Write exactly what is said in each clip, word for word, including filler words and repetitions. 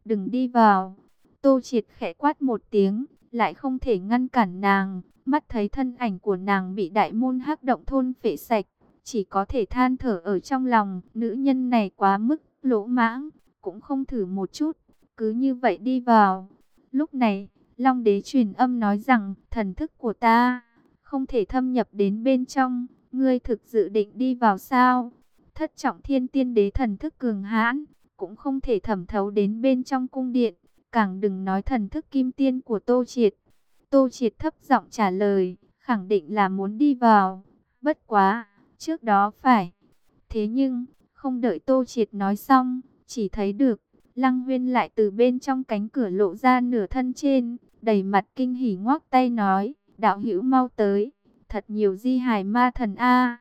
đừng đi vào. Tô Triệt khẽ quát một tiếng, lại không thể ngăn cản nàng. Mắt thấy thân ảnh của nàng bị đại môn hắc động thôn phệ sạch, chỉ có thể than thở ở trong lòng. Nữ nhân này quá mức lỗ mãng, cũng không thử một chút, cứ như vậy đi vào. Lúc này, Long Đế truyền âm nói rằng, thần thức của ta không thể thâm nhập đến bên trong. Ngươi thực dự định đi vào sao? Thất trọng thiên tiên đế thần thức cường hãn, cũng không thể thẩm thấu đến bên trong cung điện, càng đừng nói thần thức kim tiên của Tô Triệt. Tô Triệt thấp giọng trả lời, khẳng định là muốn đi vào. Bất quá, trước đó phải. Thế nhưng, không đợi Tô Triệt nói xong, chỉ thấy được, Lăng Huyên lại từ bên trong cánh cửa lộ ra nửa thân trên, đầy mặt kinh hỉ ngoác tay nói, đạo hữu mau tới, thật nhiều di hài ma thần a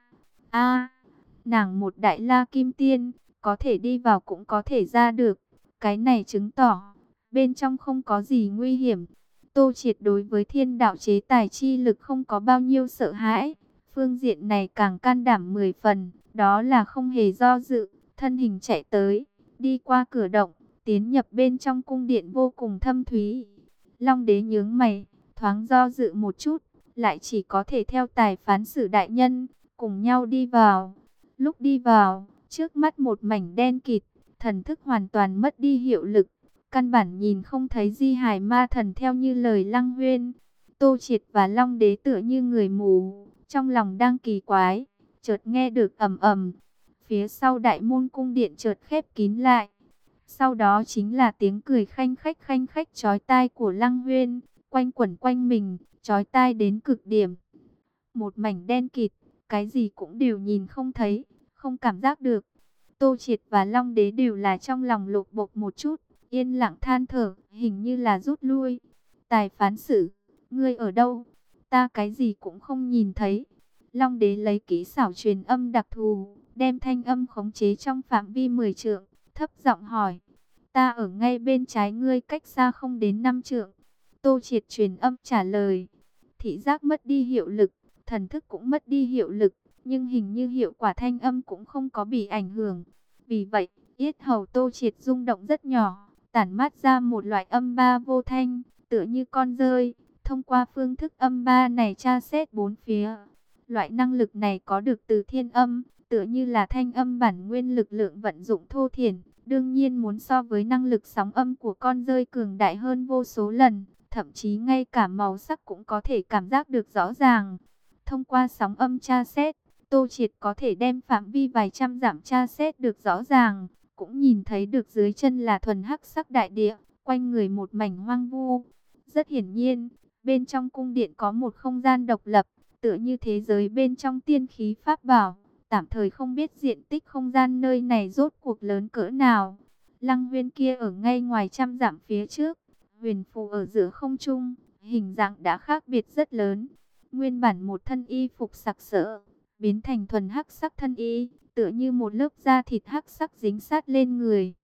a nàng một đại la kim tiên, có thể đi vào cũng có thể ra được, cái này chứng tỏ, bên trong không có gì nguy hiểm. Tô Triệt đối với thiên đạo chế tài chi lực không có bao nhiêu sợ hãi, phương diện này càng can đảm mười phần, đó là không hề do dự, thân hình chạy tới, đi qua cửa động, tiến nhập bên trong cung điện vô cùng thâm thúy. Long Đế nhướng mày, thoáng do dự một chút, lại chỉ có thể theo tài phán xử đại nhân, cùng nhau đi vào. Lúc đi vào, trước mắt một mảnh đen kịt, thần thức hoàn toàn mất đi hiệu lực, căn bản nhìn không thấy di hài ma thần theo như lời Lăng Huyên. Tô Triệt và Long Đế tựa như người mù, trong lòng đang kỳ quái, chợt nghe được ầm ầm, phía sau đại môn cung điện chợt khép kín lại. Sau đó chính là tiếng cười khanh khách khanh khách chói tai của Lăng Huyên, quanh quẩn quanh mình, chói tai đến cực điểm. Một mảnh đen kịt, cái gì cũng đều nhìn không thấy, không cảm giác được. Tô Triệt và Long Đế đều là trong lòng lột bột một chút, yên lặng than thở, hình như là rút lui. Tài phán xử, ngươi ở đâu? Ta cái gì cũng không nhìn thấy. Long Đế lấy kỹ xảo truyền âm đặc thù, đem thanh âm khống chế trong phạm vi mười trượng, thấp giọng hỏi. Ta ở ngay bên trái ngươi, cách xa không đến năm trượng. Tô Triệt truyền âm trả lời. Thị giác mất đi hiệu lực, thần thức cũng mất đi hiệu lực, nhưng hình như hiệu quả thanh âm cũng không có bị ảnh hưởng. Vì vậy, yết hầu Tô Triệt rung động rất nhỏ, tản mát ra một loại âm ba vô thanh, tựa như con dơi. Thông qua phương thức âm ba này tra xét bốn phía. Loại năng lực này có được từ thiên âm, tựa như là thanh âm bản nguyên lực lượng vận dụng thô thiển. Đương nhiên muốn so với năng lực sóng âm của con dơi cường đại hơn vô số lần. Thậm chí ngay cả màu sắc cũng có thể cảm giác được rõ ràng. Thông qua sóng âm tra xét, Tô Triệt có thể đem phạm vi vài trăm dặm tra xét được rõ ràng. Cũng nhìn thấy được dưới chân là thuần hắc sắc đại địa, quanh người một mảnh hoang vu. Rất hiển nhiên, bên trong cung điện có một không gian độc lập, tựa như thế giới bên trong tiên khí pháp bảo. Tạm thời không biết diện tích không gian nơi này rốt cuộc lớn cỡ nào. Lăng Huyên kia ở ngay ngoài trăm dặm phía trước, huyền phù ở giữa không trung, hình dạng đã khác biệt rất lớn. Nguyên bản một thân y phục sặc sỡ, biến thành thuần hắc sắc thân y, tựa như một lớp da thịt hắc sắc dính sát lên người.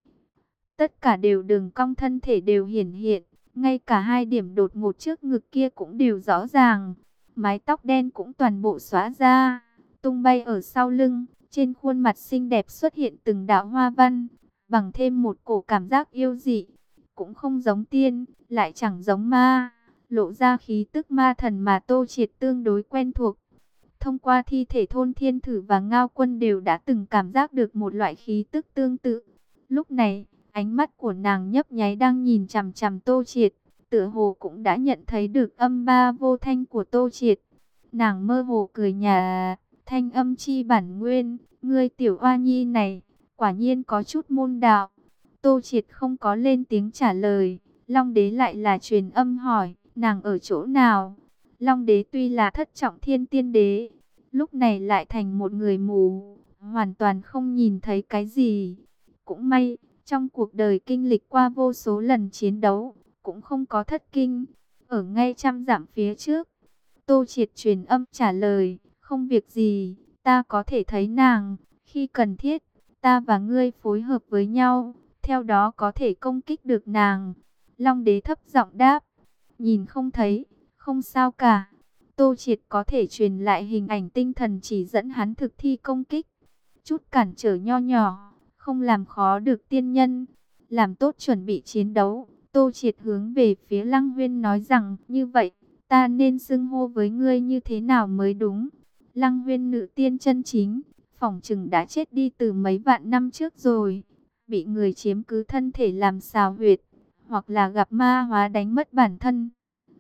Tất cả đều đường cong thân thể đều hiển hiện, ngay cả hai điểm đột ngột trước ngực kia cũng đều rõ ràng. Mái tóc đen cũng toàn bộ xóa ra, tung bay ở sau lưng, trên khuôn mặt xinh đẹp xuất hiện từng đạo hoa văn, bằng thêm một cổ cảm giác yêu dị. Cũng không giống tiên, lại chẳng giống ma, lộ ra khí tức ma thần mà Tô Triệt tương đối quen thuộc. Thông qua thi thể Thôn Thiên Thử và Ngao Quân đều đã từng cảm giác được một loại khí tức tương tự. Lúc này, ánh mắt của nàng nhấp nháy đang nhìn chằm chằm Tô Triệt, tựa hồ cũng đã nhận thấy được âm ba vô thanh của Tô Triệt. Nàng mơ hồ cười nhà, thanh âm chi bản nguyên, ngươi tiểu oa nhi này, quả nhiên có chút môn đạo. Tô Triệt không có lên tiếng trả lời, Long Đế lại là truyền âm hỏi, nàng ở chỗ nào? Long Đế tuy là thất trọng thiên tiên đế, lúc này lại thành một người mù, hoàn toàn không nhìn thấy cái gì. Cũng may, trong cuộc đời kinh lịch qua vô số lần chiến đấu, cũng không có thất kinh, ở ngay trăm dặm phía trước. Tô Triệt truyền âm trả lời, không việc gì, ta có thể thấy nàng, khi cần thiết, ta và ngươi phối hợp với nhau, theo đó có thể công kích được nàng. Long Đế thấp giọng đáp, nhìn không thấy, không sao cả. Tô Triệt có thể truyền lại hình ảnh tinh thần chỉ dẫn hắn thực thi công kích. Chút cản trở nho nhỏ, không làm khó được tiên nhân. làm tốt chuẩn bị chiến đấu. Tô Triệt hướng về phía Lăng Huyên nói rằng, như vậy, ta nên xưng hô với ngươi như thế nào mới đúng? Lăng Huyên nữ tiên chân chính, phỏng chừng đã chết đi từ mấy vạn năm trước rồi, bị người chiếm cứ thân thể làm xào huyệt, hoặc là gặp ma hóa đánh mất bản thân.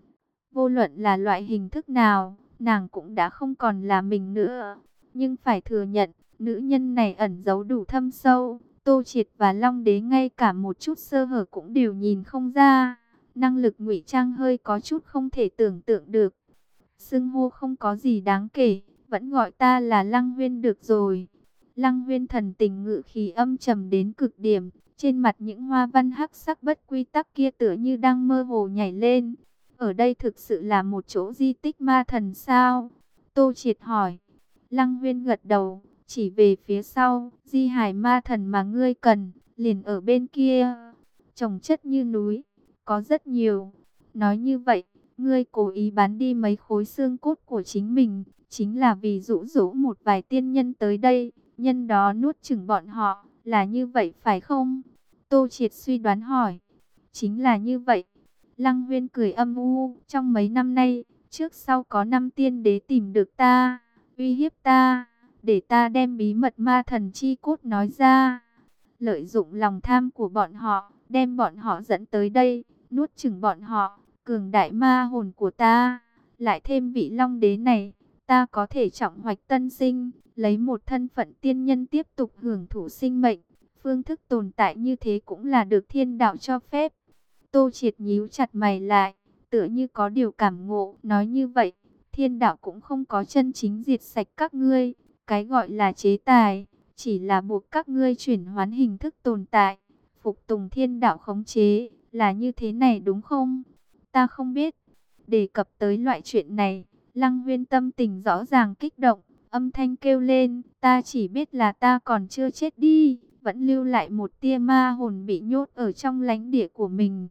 Vô luận là loại hình thức nào, nàng cũng đã không còn là mình nữa. Nhưng phải thừa nhận, nữ nhân này ẩn giấu đủ thâm sâu. Tô Triệt và Long Đế ngay cả một chút sơ hở cũng đều nhìn không ra. Năng lực ngụy trang hơi có chút không thể tưởng tượng được. Xưng hô không có gì đáng kể, vẫn gọi ta là Lăng Huyên được rồi. Lăng Huyên thần tình ngự khí âm trầm đến cực điểm, trên mặt những hoa văn hắc sắc bất quy tắc kia tựa như đang mơ hồ nhảy lên. Ở đây thực sự là một chỗ di tích ma thần sao? Tô Triệt hỏi. Lăng Huyên gật đầu, chỉ về phía sau, di hải ma thần mà ngươi cần, liền ở bên kia. Chồng chất như núi, có rất nhiều. Nói như vậy, ngươi cố ý bán đi mấy khối xương cốt của chính mình, chính là vì dụ dỗ một vài tiên nhân tới đây, nhân đó nuốt chửng bọn họ, là như vậy phải không? Tô Triệt suy đoán hỏi. Chính là như vậy. Lăng Huyên cười âm u, trong mấy năm nay, trước sau có năm tiên đế tìm được ta, uy hiếp ta, để ta đem bí mật ma thần chi cốt nói ra. Lợi dụng lòng tham của bọn họ, đem bọn họ dẫn tới đây, nuốt chửng bọn họ, cường đại ma hồn của ta. Lại thêm vị Long Đế này, ta có thể trọng hoạch tân sinh, lấy một thân phận tiên nhân tiếp tục hưởng thụ sinh mệnh. Phương thức tồn tại như thế cũng là được thiên đạo cho phép. Tô Triệt nhíu chặt mày lại, tựa như có điều cảm ngộ, nói như vậy, thiên đạo cũng không có chân chính diệt sạch các ngươi, cái gọi là chế tài, chỉ là buộc các ngươi chuyển hoán hình thức tồn tại, phục tùng thiên đạo khống chế, là như thế này đúng không? Ta không biết. Đề cập tới loại chuyện này, Lăng Huyên tâm tình rõ ràng kích động, âm thanh kêu lên, ta chỉ biết là ta còn chưa chết đi, vẫn lưu lại một tia ma hồn bị nhốt ở trong lãnh địa của mình.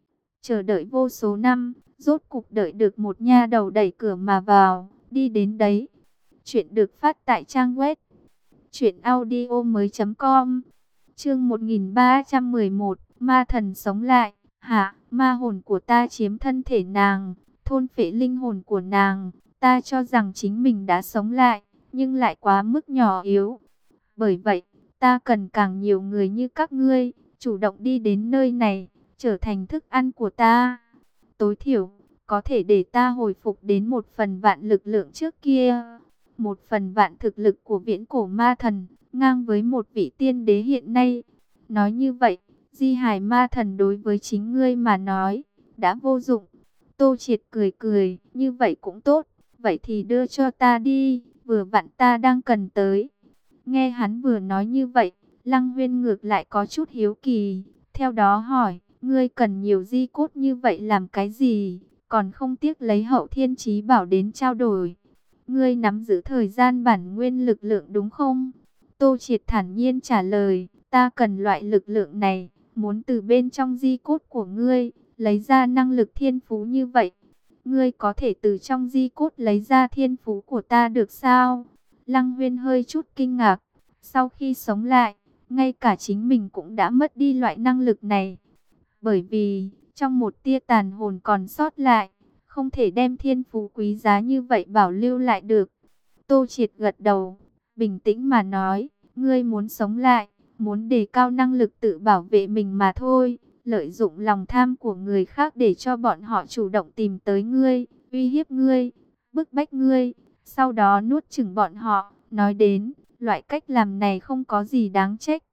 Chờ đợi vô số năm, rốt cục đợi được một nha đầu đẩy cửa mà vào, đi đến đấy. Chuyện được phát tại trang web truyện audio mới chấm com. Chương một nghìn ba trăm mười một, ma thần sống lại. Hả, ma hồn của ta chiếm thân thể nàng, thôn phệ linh hồn của nàng, ta cho rằng chính mình đã sống lại, nhưng lại quá mức nhỏ yếu. Bởi vậy, ta cần càng nhiều người như các ngươi, chủ động đi đến nơi này, trở thành thức ăn của ta. Tối thiểu, có thể để ta hồi phục đến một phần vạn lực lượng trước kia. Một phần vạn thực lực của viễn cổ ma thần, ngang với một vị tiên đế hiện nay. Nói như vậy, di hải ma thần đối với chính ngươi mà nói, đã vô dụng. Tô Triệt cười cười, như vậy cũng tốt, vậy thì đưa cho ta đi, vừa vặn ta đang cần tới. Nghe hắn vừa nói như vậy, Lăng Huyên ngược lại có chút hiếu kỳ, theo đó hỏi, ngươi cần nhiều di cốt như vậy làm cái gì, còn không tiếc lấy hậu thiên chí bảo đến trao đổi. Ngươi nắm giữ thời gian bản nguyên lực lượng đúng không? Tô Triệt thản nhiên trả lời, ta cần loại lực lượng này, muốn từ bên trong di cốt của ngươi, lấy ra năng lực thiên phú như vậy. Ngươi có thể từ trong di cốt lấy ra thiên phú của ta được sao? Lăng Huyên hơi chút kinh ngạc, sau khi sống lại, ngay cả chính mình cũng đã mất đi loại năng lực này. Bởi vì, trong một tia tàn hồn còn sót lại, không thể đem thiên phú quý giá như vậy bảo lưu lại được. Tô Triệt gật đầu, bình tĩnh mà nói, ngươi muốn sống lại, muốn đề cao năng lực tự bảo vệ mình mà thôi. Lợi dụng lòng tham của người khác để cho bọn họ chủ động tìm tới ngươi, uy hiếp ngươi, bức bách ngươi, sau đó nuốt chửng bọn họ. Nói đến, loại cách làm này không có gì đáng trách.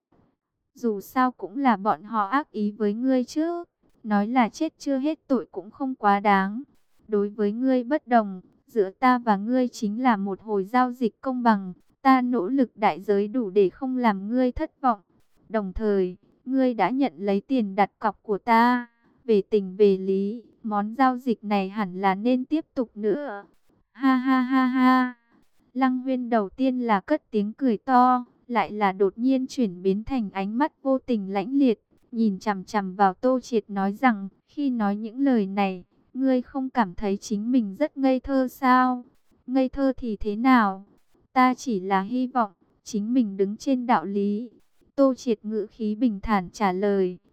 Dù sao cũng là bọn họ ác ý với ngươi chứ. Nói là chết chưa hết tội cũng không quá đáng. Đối với ngươi bất đồng, giữa ta và ngươi chính là một hồi giao dịch công bằng. Ta nỗ lực đại giới đủ để không làm ngươi thất vọng. Đồng thời, ngươi đã nhận lấy tiền đặt cọc của ta. Về tình về lý, món giao dịch này hẳn là nên tiếp tục nữa. Ha ha ha ha. Lăng Huyên đầu tiên là cất tiếng cười to, lại là đột nhiên chuyển biến thành ánh mắt vô tình lãnh liệt, nhìn chằm chằm vào Tô Triệt nói rằng, khi nói những lời này, ngươi không cảm thấy chính mình rất ngây thơ sao? Ngây thơ thì thế nào? Ta chỉ là hy vọng, chính mình đứng trên đạo lý. Tô Triệt ngữ khí bình thản trả lời,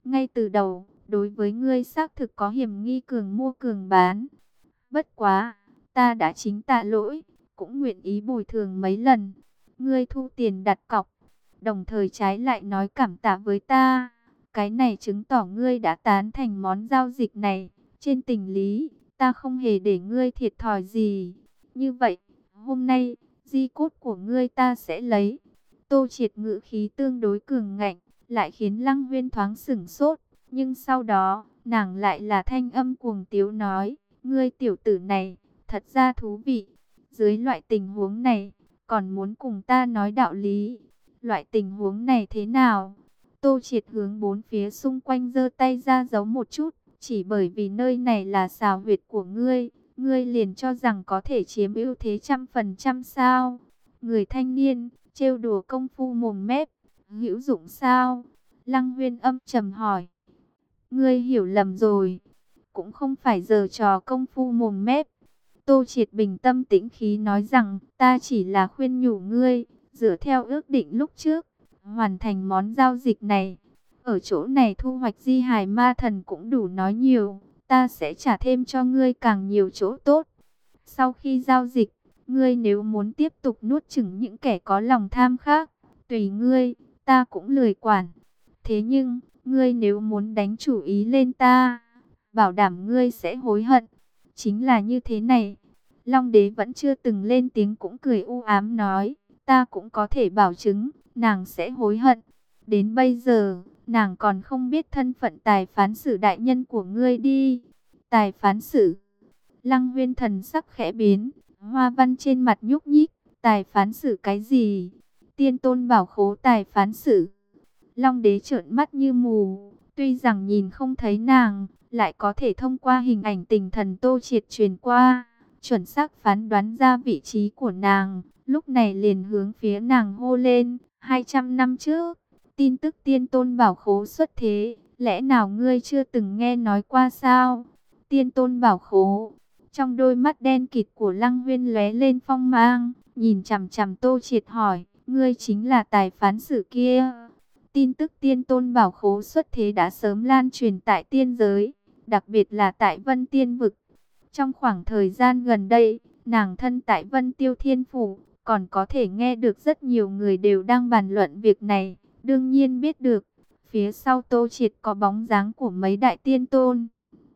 Ngay từ đầu, đối với ngươi xác thực có hiểm nghi cường mua cường bán. Bất quá, ta đã chính tạ lỗi, cũng nguyện ý bồi thường mấy lần. Ngươi thu tiền đặt cọc, đồng thời trái lại nói cảm tạ với ta. Cái này chứng tỏ ngươi đã tán thành món giao dịch này. Trên tình lý, ta không hề để ngươi thiệt thòi gì. Như vậy, hôm nay, di cốt của ngươi ta sẽ lấy. Tô Triệt ngữ khí tương đối cường ngạnh, lại khiến Lăng Huyên thoáng sửng sốt. Nhưng sau đó, nàng lại là thanh âm cuồng tiếu nói, ngươi tiểu tử này, thật ra thú vị. Dưới loại tình huống này, còn muốn cùng ta nói đạo lý. Loại tình huống này thế nào? Tô Triệt hướng bốn phía xung quanh giơ tay ra giấu một chút. Chỉ bởi vì nơi này là xào huyệt của ngươi, ngươi liền cho rằng có thể chiếm ưu thế trăm phần trăm sao? Người thanh niên, trêu đùa công phu mồm mép, hữu dụng sao? Lăng Huyên âm trầm hỏi. Ngươi hiểu lầm rồi, cũng không phải giờ trò công phu mồm mép. Tô Triệt bình tâm tĩnh khí nói rằng, ta chỉ là khuyên nhủ ngươi, dựa theo ước định lúc trước, hoàn thành món giao dịch này. Ở chỗ này thu hoạch di hài ma thần cũng đủ nói nhiều, ta sẽ trả thêm cho ngươi càng nhiều chỗ tốt. Sau khi giao dịch, ngươi nếu muốn tiếp tục nuốt chửng những kẻ có lòng tham khác, tùy ngươi, ta cũng lười quản. Thế nhưng, ngươi nếu muốn đánh chủ ý lên ta, bảo đảm ngươi sẽ hối hận. Chính là như thế này. Long đế vẫn chưa từng lên tiếng cũng cười u ám nói, ta cũng có thể bảo chứng, nàng sẽ hối hận. Đến bây giờ, nàng còn không biết thân phận tài phán xử đại nhân của ngươi đi. Tài phán xử. Lăng Huyên thần sắc khẽ biến, hoa văn trên mặt nhúc nhích, tài phán xử cái gì? Tiên tôn bảo khố tài phán xử. Long đế trợn mắt như mù, tuy rằng nhìn không thấy nàng, lại có thể thông qua hình ảnh tình thần Tô Triệt truyền qua, chuẩn xác phán đoán ra vị trí của nàng, lúc này liền hướng phía nàng hô lên, hai trăm năm trước, tin tức tiên tôn bảo khố xuất thế, lẽ nào ngươi chưa từng nghe nói qua sao? Tiên tôn bảo khố, trong đôi mắt đen kịt của Lăng Huyên lóe lên phong mang, nhìn chằm chằm Tô Triệt hỏi, ngươi chính là tài phán xử kia? Tin tức tiên tôn bảo khố xuất thế đã sớm lan truyền tại tiên giới, đặc biệt là tại Vân Tiên Vực. Trong khoảng thời gian gần đây, nàng thân tại Vân Tiêu Thiên Phủ, còn có thể nghe được rất nhiều người đều đang bàn luận việc này. Đương nhiên biết được, phía sau Tô Triệt có bóng dáng của mấy đại tiên tôn.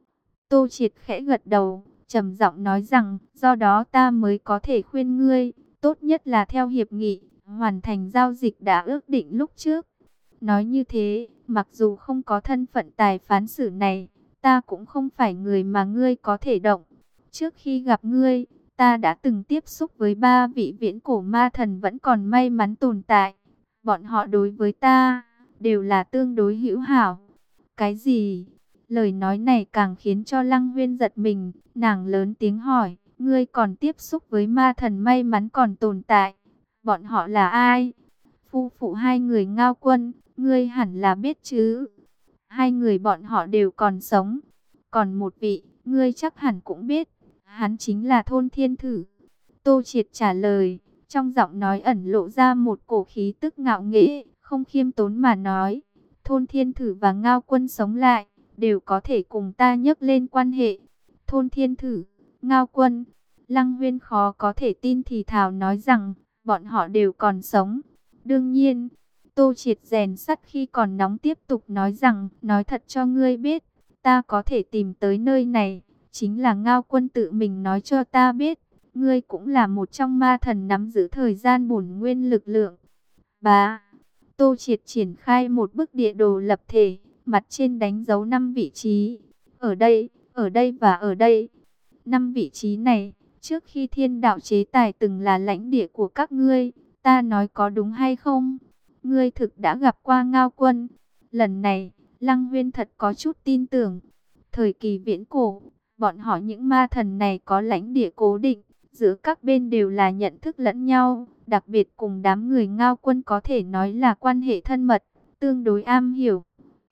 Tô Triệt khẽ gật đầu, trầm giọng nói rằng, do đó ta mới có thể khuyên ngươi, tốt nhất là theo hiệp nghị, hoàn thành giao dịch đã ước định lúc trước. Nói như thế, mặc dù không có thân phận tài phán xử này, ta cũng không phải người mà ngươi có thể động. Trước khi gặp ngươi, ta đã từng tiếp xúc với ba vị viễn cổ ma thần vẫn còn may mắn tồn tại. Bọn họ đối với ta, đều là tương đối hữu hảo. Cái gì? Lời nói này càng khiến cho Lăng Huyên giật mình, nàng lớn tiếng hỏi, ngươi còn tiếp xúc với ma thần may mắn còn tồn tại. Bọn họ là ai? Phu phụ hai người Ngao Quân, ngươi hẳn là biết chứ. Hai người bọn họ đều còn sống. Còn một vị, ngươi chắc hẳn cũng biết. Hắn chính là Thôn Thiên Thử. Tô Triệt trả lời, trong giọng nói ẩn lộ ra một cổ khí tức ngạo nghễ, không khiêm tốn mà nói. Thôn Thiên Thử và Ngao Quân sống lại, đều có thể cùng ta nhấc lên quan hệ. Thôn Thiên Thử, Ngao Quân, Lăng Huyên khó có thể tin thì thào nói rằng, bọn họ đều còn sống. Đương nhiên, Tô Triệt rèn sắt khi còn nóng tiếp tục nói rằng, nói thật cho ngươi biết, ta có thể tìm tới nơi này, chính là Ngao Quân tự mình nói cho ta biết, ngươi cũng là một trong ma thần nắm giữ thời gian bổn nguyên lực lượng. Bá, Tô Triệt triển khai một bức địa đồ lập thể, mặt trên đánh dấu năm vị trí, ở đây, ở đây và ở đây. Năm vị trí này, trước khi thiên đạo chế tài từng là lãnh địa của các ngươi, ta nói có đúng hay không? Ngươi thực đã gặp qua Ngao Quân. Lần này, Lăng Huyên thật có chút tin tưởng. Thời kỳ viễn cổ, bọn họ những ma thần này có lãnh địa cố định, giữa các bên đều là nhận thức lẫn nhau, đặc biệt cùng đám người Ngao Quân có thể nói là quan hệ thân mật, tương đối am hiểu.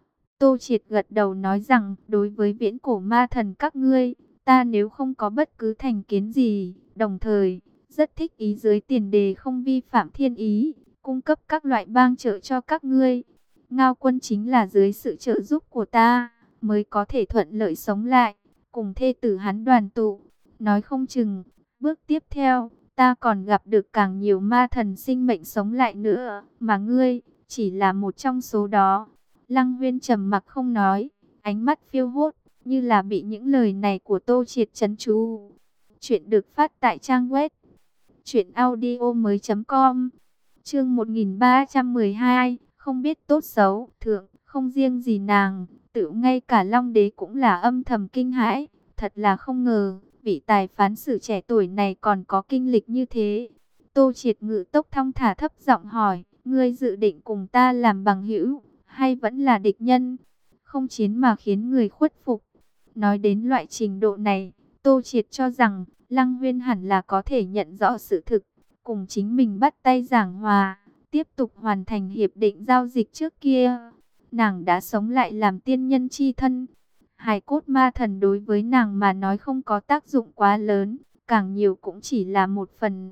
Tô Triệt gật đầu nói rằng, đối với viễn cổ ma thần các ngươi, ta nếu không có bất cứ thành kiến gì, đồng thời, rất thích ý dưới tiền đề không vi phạm thiên ý, cung cấp các loại bang trợ cho các ngươi. Ngao Quân chính là dưới sự trợ giúp của ta, mới có thể thuận lợi sống lại, cùng thê tử hắn đoàn tụ. Nói không chừng, bước tiếp theo, ta còn gặp được càng nhiều ma thần sinh mệnh sống lại nữa, mà ngươi, chỉ là một trong số đó. Lăng Huyên trầm mặc không nói, ánh mắt phiêu hốt, như là bị những lời này của Tô Triệt trấn chú. Chuyện được phát tại trang web truyện audio mới chấm com. Chương một nghìn ba trăm mười hai, không biết tốt xấu, thượng, không riêng gì nàng, tự ngay cả Long Đế cũng là âm thầm kinh hãi, thật là không ngờ, vị tài phán xử trẻ tuổi này còn có kinh lịch như thế. Tô Triệt ngự tốc thong thả thấp giọng hỏi, ngươi dự định cùng ta làm bằng hữu, hay vẫn là địch nhân? Không chiến mà khiến người khuất phục. Nói đến loại trình độ này, Tô Triệt cho rằng Lăng Huyên hẳn là có thể nhận rõ sự thực, cùng chính mình bắt tay giảng hòa, tiếp tục hoàn thành hiệp định giao dịch trước kia. Nàng đã sống lại làm tiên nhân chi thân. Hài cốt ma thần đối với nàng mà nói không có tác dụng quá lớn, càng nhiều cũng chỉ là một phần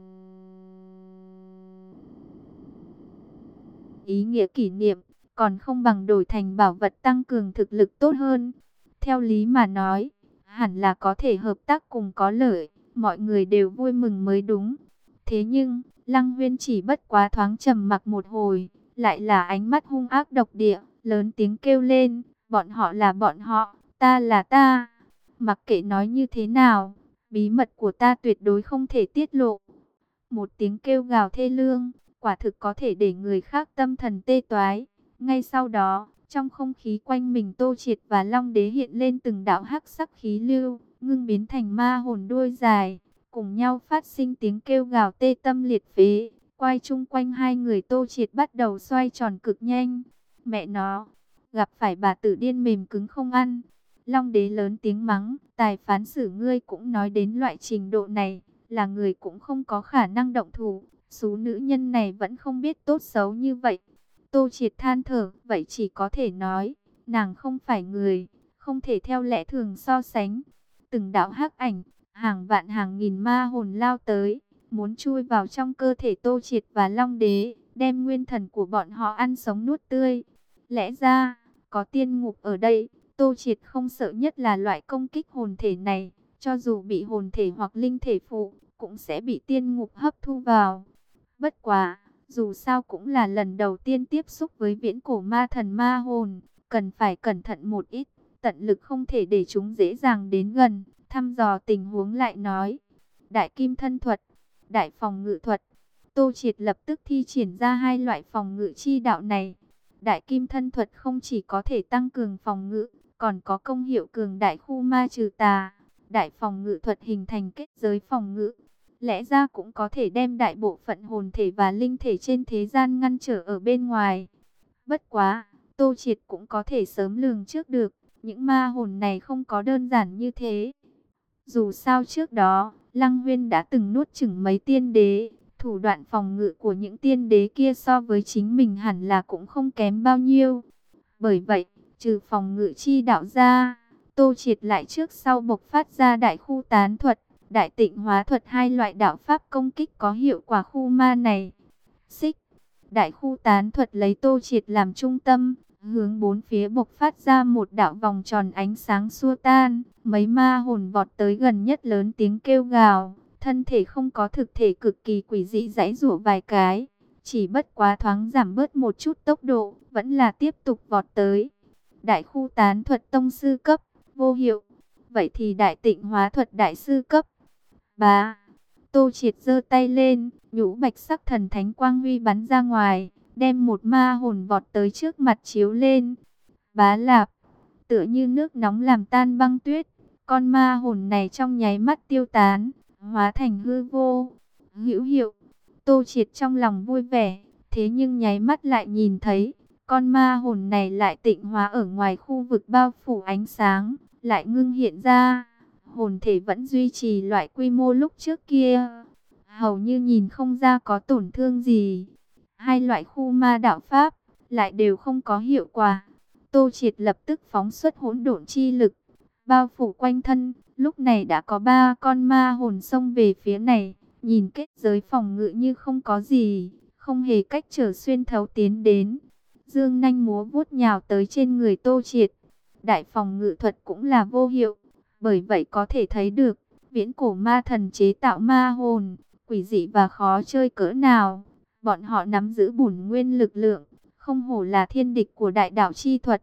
ý nghĩa kỷ niệm, còn không bằng đổi thành bảo vật tăng cường thực lực tốt hơn. Theo lý mà nói, hẳn là có thể hợp tác cùng có lợi, mọi người đều vui mừng mới đúng. Thế nhưng, Lăng Huyên chỉ bất quá thoáng trầm mặc một hồi, lại là ánh mắt hung ác độc địa, lớn tiếng kêu lên, bọn họ là bọn họ, ta là ta. Mặc kệ nói như thế nào, bí mật của ta tuyệt đối không thể tiết lộ. Một tiếng kêu gào thê lương, quả thực có thể để người khác tâm thần tê toái. Ngay sau đó, trong không khí quanh mình Tô Triệt và Long Đế hiện lên từng đạo hắc sắc khí lưu, ngưng biến thành ma hồn đuôi dài, cùng nhau phát sinh tiếng kêu gào tê tâm liệt phế. Quay chung quanh hai người Tô Triệt bắt đầu xoay tròn cực nhanh. Mẹ nó, gặp phải bà tử điên mềm cứng không ăn. Long Đế lớn tiếng mắng, tài phán xử ngươi cũng nói đến loại trình độ này, là người cũng không có khả năng động thủ. Số nữ nhân này vẫn không biết tốt xấu như vậy. Tô Triệt than thở, vậy chỉ có thể nói, nàng không phải người, không thể theo lẽ thường so sánh. Từng đạo hắc ảnh, hàng vạn hàng nghìn ma hồn lao tới, muốn chui vào trong cơ thể Tô Triệt và Long Đế, đem nguyên thần của bọn họ ăn sống nuốt tươi. Lẽ ra, có tiên ngục ở đây, Tô Triệt không sợ nhất là loại công kích hồn thể này, cho dù bị hồn thể hoặc linh thể phụ, cũng sẽ bị tiên ngục hấp thu vào. Bất quá, dù sao cũng là lần đầu tiên tiếp xúc với viễn cổ ma thần ma hồn, cần phải cẩn thận một ít, tận lực không thể để chúng dễ dàng đến gần. Thăm dò tình huống lại nói, đại kim thân thuật, đại phòng ngự thuật. Tô Triệt lập tức thi triển ra hai loại phòng ngự chi đạo này. Đại kim thân thuật không chỉ có thể tăng cường phòng ngự, còn có công hiệu cường đại khu ma trừ tà. Đại phòng ngự thuật hình thành kết giới phòng ngự, lẽ ra cũng có thể đem đại bộ phận hồn thể và linh thể trên thế gian ngăn trở ở bên ngoài. Bất quá, Tô Triệt cũng có thể sớm lường trước được, những ma hồn này không có đơn giản như thế. Dù sao trước đó, Lăng Huyên đã từng nuốt chửng mấy tiên đế, thủ đoạn phòng ngự của những tiên đế kia so với chính mình hẳn là cũng không kém bao nhiêu. Bởi vậy, trừ phòng ngự chi đạo ra, Tô Triệt lại trước sau bộc phát ra đại khu tán thuật, đại tịnh hóa thuật, hai loại đạo pháp công kích có hiệu quả khu ma này. Xích, đại khu tán thuật lấy Tô Triệt làm trung tâm, hướng bốn phía bộc phát ra một đạo vòng tròn ánh sáng xua tan. Mấy ma hồn vọt tới gần nhất lớn tiếng kêu gào, thân thể không có thực thể cực kỳ quỷ dị giãy giụa vài cái, chỉ bất quá thoáng giảm bớt một chút tốc độ, vẫn là tiếp tục vọt tới. Đại khu tán thuật tông sư cấp, vô hiệu. Vậy thì đại tịnh hóa thuật đại sư cấp. Bá, Tô Triệt giơ tay lên, nhũ bạch sắc thần thánh quang huy bắn ra ngoài, đem một ma hồn vọt tới trước mặt chiếu lên. Bá lạp, tựa như nước nóng làm tan băng tuyết, con ma hồn này trong nháy mắt tiêu tán, hóa thành hư vô. Hữu hiệu. Tô Triệt trong lòng vui vẻ, thế nhưng nháy mắt lại nhìn thấy, con ma hồn này lại tịnh hóa ở ngoài khu vực bao phủ ánh sáng, lại ngưng hiện ra. Hồn thể vẫn duy trì loại quy mô lúc trước kia, hầu như nhìn không ra có tổn thương gì. Hai loại khu ma đạo pháp lại đều không có hiệu quả. Tô Triệt lập tức phóng xuất hỗn độn chi lực, bao phủ quanh thân. Lúc này đã có ba con ma hồn xông về phía này, nhìn kết giới phòng ngự như không có gì, không hề cách trở xuyên thấu tiến đến. dương nanh múa vuốt nhào tới trên người Tô Triệt. Đại phòng ngự thuật cũng là vô hiệu, bởi vậy có thể thấy được, viễn cổ ma thần chế tạo ma hồn, quỷ dị và khó chơi cỡ nào. Bọn họ nắm giữ bổn nguyên lực lượng, không hổ là thiên địch của đại đạo chi thuật.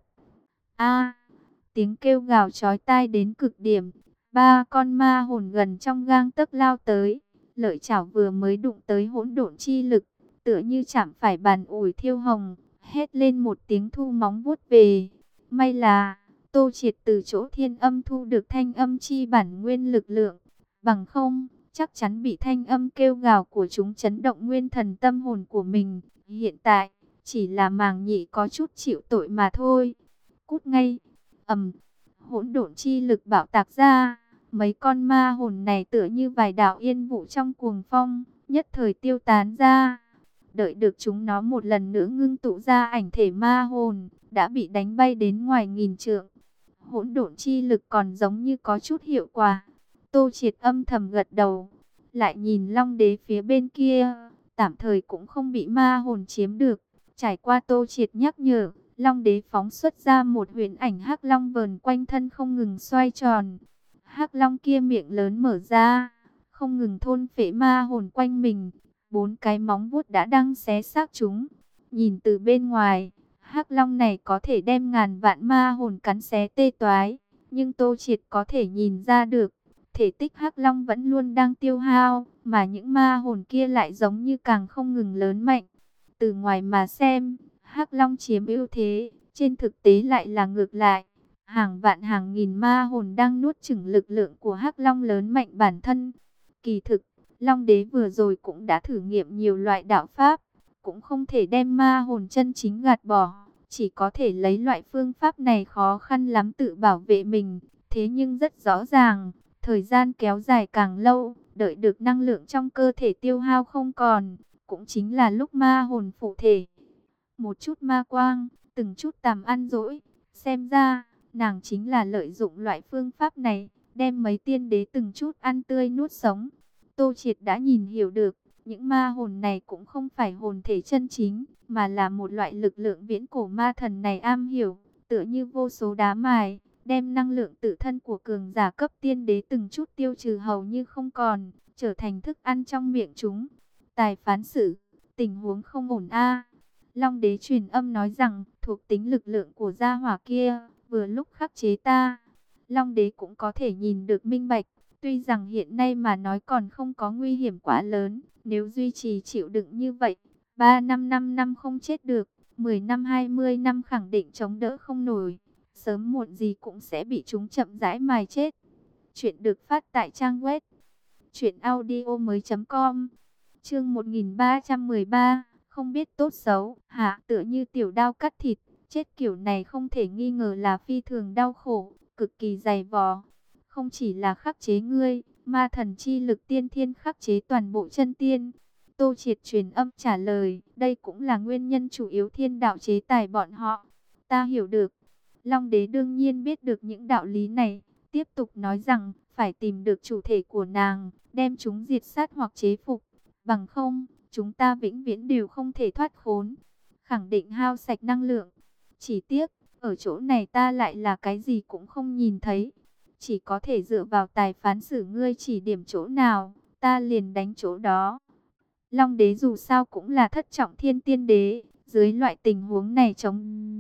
A, tiếng kêu gào chói tai đến cực điểm. Ba con ma hồn gần trong gang tấc lao tới, lợi chảo vừa mới đụng tới hỗn độn chi lực, tựa như chạm phải bàn ủi thiêu hồng, hét lên một tiếng thu móng vuốt về. May là Tô Triệt từ chỗ thiên âm thu được thanh âm chi bản nguyên lực lượng, bằng không chắc chắn bị thanh âm kêu gào của chúng chấn động nguyên thần tâm hồn của mình. Hiện tại chỉ là màng nhị có chút chịu tội mà thôi. Cút ngay! Ầm! Hỗn độn chi lực bạo tạc ra, mấy con ma hồn này tựa như vài đạo yên vụ trong cuồng phong, nhất thời tiêu tán ra. Đợi được chúng nó một lần nữa ngưng tụ ra ảnh thể ma hồn, đã bị đánh bay đến ngoài nghìn trượng. Hỗn độn chi lực còn giống như có chút hiệu quả. Tô Triệt âm thầm gật đầu, lại nhìn Long Đế phía bên kia, tạm thời cũng không bị ma hồn chiếm được. Trải qua Tô Triệt nhắc nhở, Long Đế phóng xuất ra một huyền ảnh hắc long vờn quanh thân không ngừng xoay tròn. Hắc long kia miệng lớn mở ra, không ngừng thôn phệ ma hồn quanh mình. Bốn cái móng vuốt đã đang xé xác chúng. Nhìn từ bên ngoài, hắc long này có thể đem ngàn vạn ma hồn cắn xé tê toái, nhưng Tô Triệt có thể nhìn ra được, thể tích hắc long vẫn luôn đang tiêu hao, mà những ma hồn kia lại giống như càng không ngừng lớn mạnh. Từ ngoài mà xem, hắc long chiếm ưu thế, trên thực tế lại là ngược lại. Hàng vạn hàng nghìn ma hồn đang nuốt chửng lực lượng của hắc long lớn mạnh bản thân. Kỳ thực, Long Đế vừa rồi cũng đã thử nghiệm nhiều loại đạo pháp, cũng không thể đem ma hồn chân chính gạt bỏ, chỉ có thể lấy loại phương pháp này khó khăn lắm tự bảo vệ mình. Thế nhưng rất rõ ràng, thời gian kéo dài càng lâu, đợi được năng lượng trong cơ thể tiêu hao không còn, cũng chính là lúc ma hồn phụ thể. Một chút ma quang, từng chút tàm ăn dỗi, xem ra, nàng chính là lợi dụng loại phương pháp này, đem mấy tiên đế từng chút ăn tươi nuốt sống. Tô Triệt đã nhìn hiểu được, những ma hồn này cũng không phải hồn thể chân chính, mà là một loại lực lượng viễn cổ ma thần này am hiểu, tựa như vô số đá mài, đem năng lượng tự thân của cường giả cấp tiên đế từng chút tiêu trừ hầu như không còn, trở thành thức ăn trong miệng chúng. Tài phán xử, tình huống không ổn a. Long Đế truyền âm nói rằng, thuộc tính lực lượng của gia hỏa kia, vừa lúc khắc chế ta. Long Đế cũng có thể nhìn được minh bạch, tuy rằng hiện nay mà nói còn không có nguy hiểm quá lớn, nếu duy trì chịu đựng như vậy, ba năm năm năm không chết được, mười năm hai mươi năm khẳng định chống đỡ không nổi, sớm muộn gì cũng sẽ bị chúng chậm rãi mài chết. Chuyện được phát tại trang web truyện audio mới chấm com. Chương một nghìn ba trăm mười ba, không biết tốt xấu, hạ tựa như tiểu đao cắt thịt, chết kiểu này không thể nghi ngờ là phi thường đau khổ, cực kỳ dày vò. Không chỉ là khắc chế ngươi, ma thần chi lực tiên thiên khắc chế toàn bộ chân tiên. Tô Triệt truyền âm trả lời, đây cũng là nguyên nhân chủ yếu thiên đạo chế tài bọn họ. Ta hiểu được. Long Đế đương nhiên biết được những đạo lý này, tiếp tục nói rằng, phải tìm được chủ thể của nàng, đem chúng diệt sát hoặc chế phục. Bằng không, chúng ta vĩnh viễn đều không thể thoát khốn. Khẳng định hao sạch năng lượng. Chỉ tiếc, ở chỗ này ta lại là cái gì cũng không nhìn thấy. Chỉ có thể dựa vào tài phán xử ngươi chỉ điểm chỗ nào, ta liền đánh chỗ đó. Long Đế dù sao cũng là thất trọng thiên tiên đế, dưới loại tình huống này chống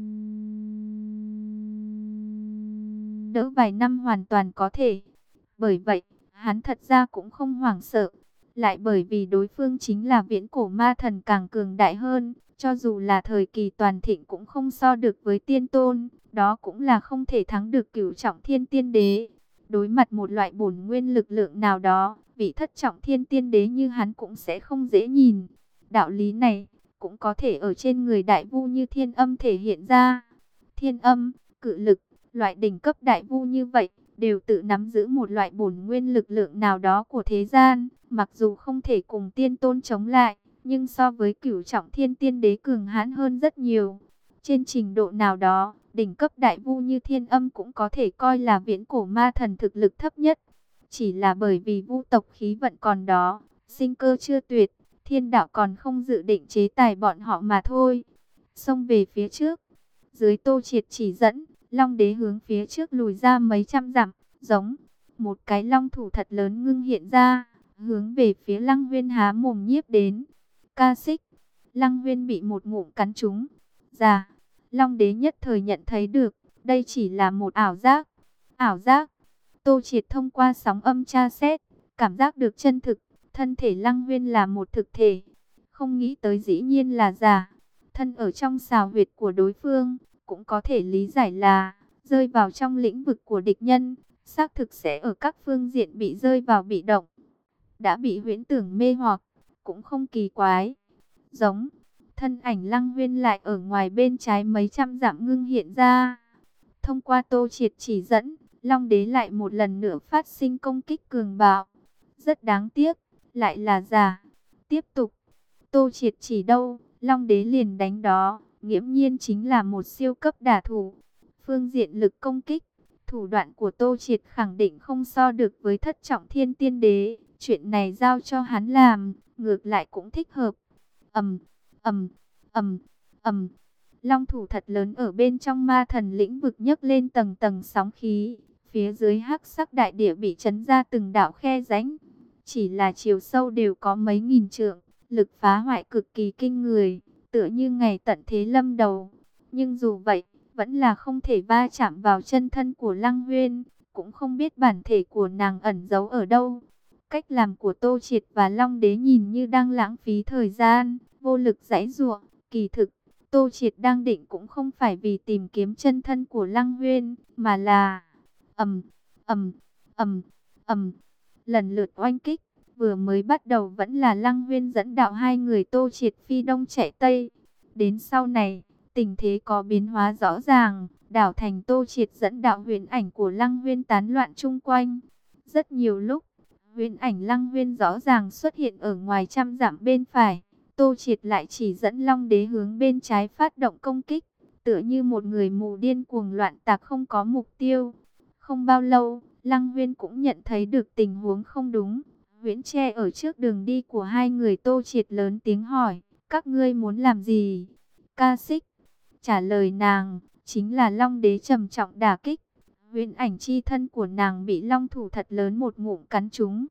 đỡ vài năm hoàn toàn có thể. Bởi vậy, hắn thật ra cũng không hoảng sợ. Lại bởi vì đối phương chính là viễn cổ ma thần càng cường đại hơn, cho dù là thời kỳ toàn thịnh cũng không so được với tiên tôn, đó cũng là không thể thắng được cửu trọng thiên tiên đế. Đối mặt một loại bổn nguyên lực lượng nào đó, vị thất trọng thiên tiên đế như hắn cũng sẽ không dễ nhìn. Đạo lý này cũng có thể ở trên người đại vu như thiên âm thể hiện ra. Thiên âm, cự lực, loại đỉnh cấp đại vu như vậy, đều tự nắm giữ một loại bổn nguyên lực lượng nào đó của thế gian, mặc dù không thể cùng tiên tôn chống lại, nhưng so với cửu trọng thiên tiên đế cường hãn hơn rất nhiều. Trên trình độ nào đó, đỉnh cấp đại vu như thiên âm cũng có thể coi là viễn cổ ma thần thực lực thấp nhất. Chỉ là bởi vì vu tộc khí vận còn đó, sinh cơ chưa tuyệt, thiên đạo còn không dự định chế tài bọn họ mà thôi. xông về phía trước. Dưới Tô Triệt chỉ dẫn, Long Đế hướng phía trước lùi ra mấy trăm dặm, giống một cái long thủ thật lớn ngưng hiện ra, hướng về phía Lăng Huyên há mồm nhiếp đến. Ca xích, Lăng Huyên bị một ngụm cắn trúng. Già, Long Đế nhất thời nhận thấy được, đây chỉ là một ảo giác. Ảo giác, Tô Triệt thông qua sóng âm tra xét, cảm giác được chân thực, thân thể Lăng Huyên là một thực thể. Không nghĩ tới dĩ nhiên là giả, thân ở trong xào huyệt của đối phương, cũng có thể lý giải là rơi vào trong lĩnh vực của địch nhân, xác thực sẽ ở các phương diện bị rơi vào bị động. Đã bị huyễn tưởng mê hoặc, cũng không kỳ quái. Giống, thân ảnh Lăng Huyên lại ở ngoài bên trái mấy trăm dặm ngưng hiện ra. Thông qua Tô Triệt chỉ dẫn, Long Đế lại một lần nữa phát sinh công kích cường bạo. Rất đáng tiếc, lại là giả. Tiếp tục, Tô Triệt chỉ đâu, Long Đế liền đánh đó, nghiễm nhiên chính là một siêu cấp đả thủ. Phương diện lực công kích, thủ đoạn của Tô Triệt khẳng định không so được với Thất Trọng Thiên Tiên Đế. Chuyện này giao cho hắn làm, ngược lại cũng thích hợp. Ầm, ầm, ầm, ầm. Long thủ thật lớn ở bên trong ma thần lĩnh vực nhấc lên tầng tầng sóng khí. Phía dưới hắc sắc đại địa bị chấn ra từng đạo khe rãnh. Chỉ là chiều sâu đều có mấy nghìn trượng, lực phá hoại cực kỳ kinh người, tựa như ngày tận thế lâm đầu. Nhưng dù vậy, vẫn là không thể va chạm vào chân thân của Lăng Huyên, cũng không biết bản thể của nàng ẩn giấu ở đâu. Cách làm của Tô Triệt và Long Đế nhìn như đang lãng phí thời gian, vô lực giãy giụa. Kỳ thực, Tô Triệt đang định cũng không phải vì tìm kiếm chân thân của Lăng Huyên, mà là ầm, ầm, ầm, ầm, lần lượt oanh kích. Vừa mới bắt đầu vẫn là Lăng Huyên dẫn đạo hai người Tô Triệt phi đông chạy tây. Đến sau này, tình thế có biến hóa rõ ràng, đảo thành Tô Triệt dẫn đạo huyền ảnh của Lăng Huyên tán loạn chung quanh. Rất nhiều lúc, huyền ảnh Lăng Huyên rõ ràng xuất hiện ở ngoài trăm dặm bên phải. Tô Triệt lại chỉ dẫn Long Đế hướng bên trái phát động công kích, tựa như một người mù điên cuồng loạn tạc không có mục tiêu. Không bao lâu, Lăng Huyên cũng nhận thấy được tình huống không đúng. Huyễn che ở trước đường đi của hai người Tô Triệt lớn tiếng hỏi, các ngươi muốn làm gì? Ca xích, trả lời nàng, chính là Long Đế trầm trọng đả kích. Huyễn ảnh chi thân của nàng bị long thủ thật lớn một ngụm cắn trúng.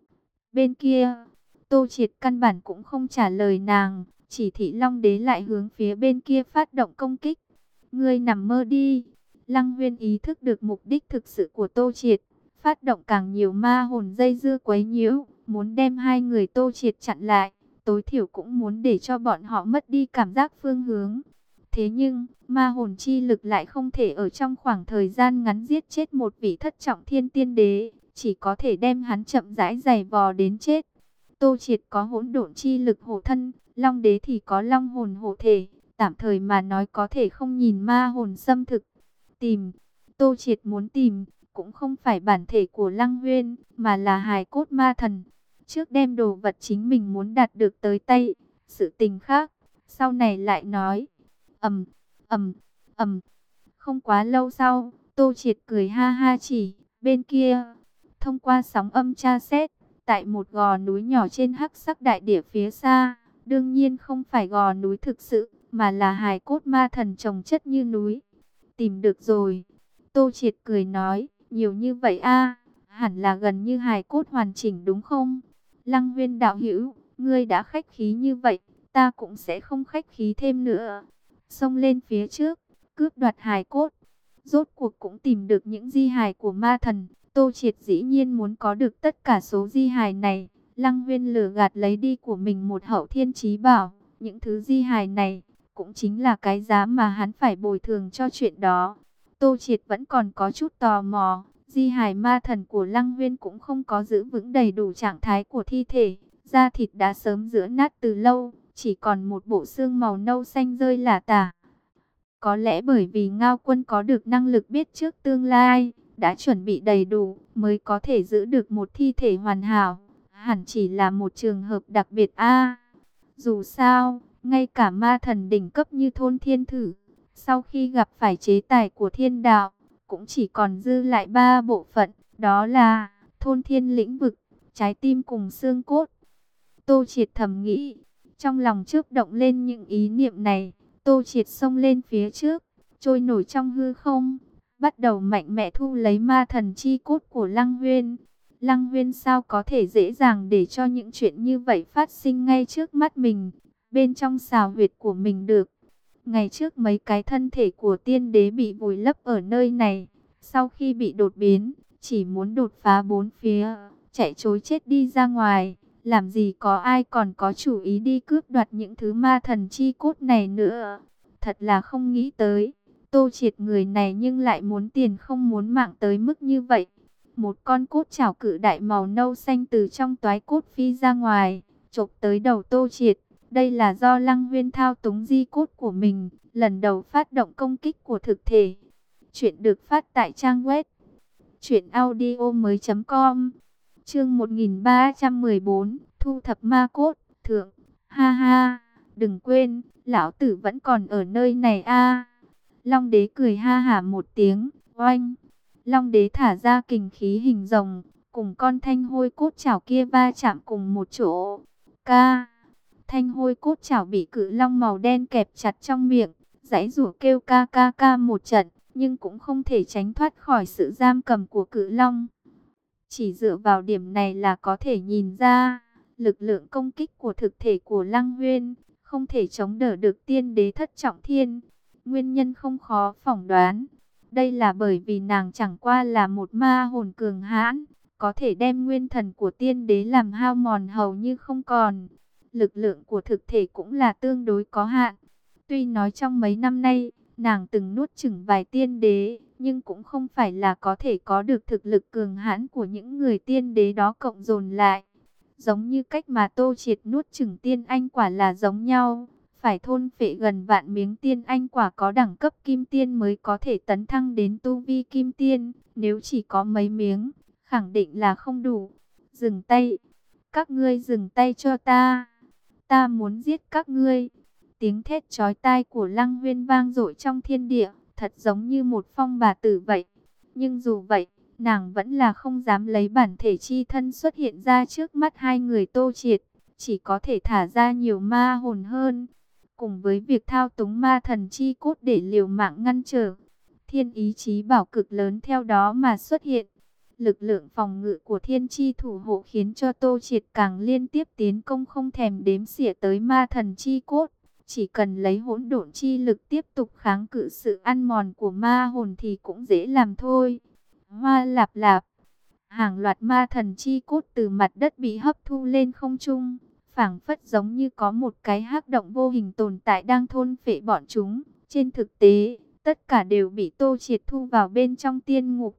Bên kia, Tô Triệt căn bản cũng không trả lời nàng, chỉ thị Long Đế lại hướng phía bên kia phát động công kích. Ngươi nằm mơ đi. Lăng Huyên ý thức được mục đích thực sự của Tô Triệt, phát động càng nhiều ma hồn dây dưa quấy nhiễu, muốn đem hai người Tô Triệt chặn lại, tối thiểu cũng muốn để cho bọn họ mất đi cảm giác phương hướng. Thế nhưng, ma hồn chi lực lại không thể ở trong khoảng thời gian ngắn giết chết một vị Thất Trọng Thiên Tiên Đế, chỉ có thể đem hắn chậm rãi giày vò đến chết. Tô Triệt có hỗn độn chi lực hộ thân, Long Đế thì có long hồn hộ thể, tạm thời mà nói có thể không nhìn ma hồn xâm thực. Tìm, Tô Triệt muốn tìm, cũng không phải bản thể của Lăng Huyên, mà là hài cốt ma thần. Trước đem đồ vật chính mình muốn đạt được tới tay, sự tình khác, sau này lại nói. Ầm, ầm, ầm. Không quá lâu sau, Tô Triệt cười ha ha chỉ, bên kia, thông qua sóng âm tra xét, tại một gò núi nhỏ trên hắc sắc đại địa phía xa, đương nhiên không phải gò núi thực sự, mà là hài cốt ma thần chồng chất như núi. Tìm được rồi. Tô Triệt cười nói, nhiều như vậy a, hẳn là gần như hài cốt hoàn chỉnh đúng không? Lăng Huyên đạo hữu, ngươi đã khách khí như vậy, ta cũng sẽ không khách khí thêm nữa. Xông lên phía trước, cướp đoạt hài cốt. Rốt cuộc cũng tìm được những di hài của ma thần. Tô Triệt dĩ nhiên muốn có được tất cả số di hài này. Lăng Huyên lừa gạt lấy đi của mình một hậu thiên chí bảo. Những thứ di hài này cũng chính là cái giá mà hắn phải bồi thường cho chuyện đó. Tô Triệt vẫn còn có chút tò mò. Di hài ma thần của Lăng Huyên cũng không có giữ vững đầy đủ trạng thái của thi thể. Da thịt đã sớm rữa nát từ lâu, chỉ còn một bộ xương màu nâu xanh rơi lả tả. Có lẽ bởi vì Ngao Quân có được năng lực biết trước tương lai, đã chuẩn bị đầy đủ, mới có thể giữ được một thi thể hoàn hảo. Hẳn chỉ là một trường hợp đặc biệt a. Dù sao, ngay cả ma thần đỉnh cấp như Thôn Thiên Thử, sau khi gặp phải chế tài của thiên đạo, cũng chỉ còn dư lại ba bộ phận, đó là Thôn Thiên lĩnh vực, trái tim cùng xương cốt. Tô Triệt thầm nghĩ, trong lòng chớp động lên những ý niệm này, Tô Triệt xông lên phía trước, trôi nổi trong hư không, bắt đầu mạnh mẽ thu lấy ma thần chi cốt của Lăng Huyên. Lăng Huyên sao có thể dễ dàng để cho những chuyện như vậy phát sinh ngay trước mắt mình, bên trong xào huyệt của mình được. Ngày trước mấy cái thân thể của tiên đế bị vùi lấp ở nơi này, sau khi bị đột biến, chỉ muốn đột phá bốn phía, chạy trối chết đi ra ngoài. Làm gì có ai còn có chủ ý đi cướp đoạt những thứ ma thần chi cốt này nữa. Thật là không nghĩ tới, Tô Triệt người này nhưng lại muốn tiền không muốn mạng tới mức như vậy. Một con cốt chảo cự đại màu nâu xanh từ trong toái cốt phi ra ngoài, chộp tới đầu Tô Triệt. Đây là do Lăng Huyên thao túng di cốt của mình, lần đầu phát động công kích của thực thể. Chuyện được phát tại trang web truyện audio mới chấm com. Chương một nghìn ba trăm mười bốn, thu thập ma cốt, thượng. Ha ha, đừng quên, lão tử vẫn còn ở nơi này a. Long đế cười ha hả một tiếng, oanh. Long đế thả ra kình khí hình rồng, cùng con thanh hôi cốt chảo kia va chạm cùng một chỗ. Ca. Thanh hôi cốt chảo bị cự long màu đen kẹp chặt trong miệng, giãy giụa kêu ca ca ca một trận, nhưng cũng không thể tránh thoát khỏi sự giam cầm của cự long. Chỉ dựa vào điểm này là có thể nhìn ra, lực lượng công kích của thực thể của Lăng Huyên không thể chống đỡ được tiên đế thất trọng thiên. Nguyên nhân không khó phỏng đoán. Đây là bởi vì nàng chẳng qua là một ma hồn cường hãn, có thể đem nguyên thần của tiên đế làm hao mòn hầu như không còn. Lực lượng của thực thể cũng là tương đối có hạn. Tuy nói trong mấy năm nay, nàng từng nuốt chửng vài tiên đế, nhưng cũng không phải là có thể có được thực lực cường hãn của những người tiên đế đó cộng dồn lại. Giống như cách mà Tô Triệt nuốt chửng tiên anh quả là giống nhau. Phải thôn phệ gần vạn miếng tiên anh quả có đẳng cấp kim tiên mới có thể tấn thăng đến tu vi kim tiên. Nếu chỉ có mấy miếng, khẳng định là không đủ. Dừng tay. Các ngươi dừng tay cho ta. Ta muốn giết các ngươi. Tiếng thét chói tai của Lăng Huyên vang dội trong thiên địa, thật giống như một phong bà tử vậy. Nhưng dù vậy, nàng vẫn là không dám lấy bản thể chi thân xuất hiện ra trước mắt hai người Tô Triệt, chỉ có thể thả ra nhiều ma hồn hơn. Cùng với việc thao túng ma thần chi cốt để liều mạng ngăn trở, thiên ý chí bảo cực lớn theo đó mà xuất hiện. Lực lượng phòng ngự của thiên chi thủ hộ khiến cho Tô Triệt càng liên tiếp tiến công không thèm đếm xỉa tới ma thần chi cốt. Chỉ cần lấy hỗn độn chi lực tiếp tục kháng cự sự ăn mòn của ma hồn thì cũng dễ làm thôi. Hoa lạp lạp, hàng loạt ma thần chi cốt từ mặt đất bị hấp thu lên không trung, phảng phất giống như có một cái hắc động vô hình tồn tại đang thôn phệ bọn chúng. Trên thực tế, tất cả đều bị Tô Triệt thu vào bên trong tiên ngục.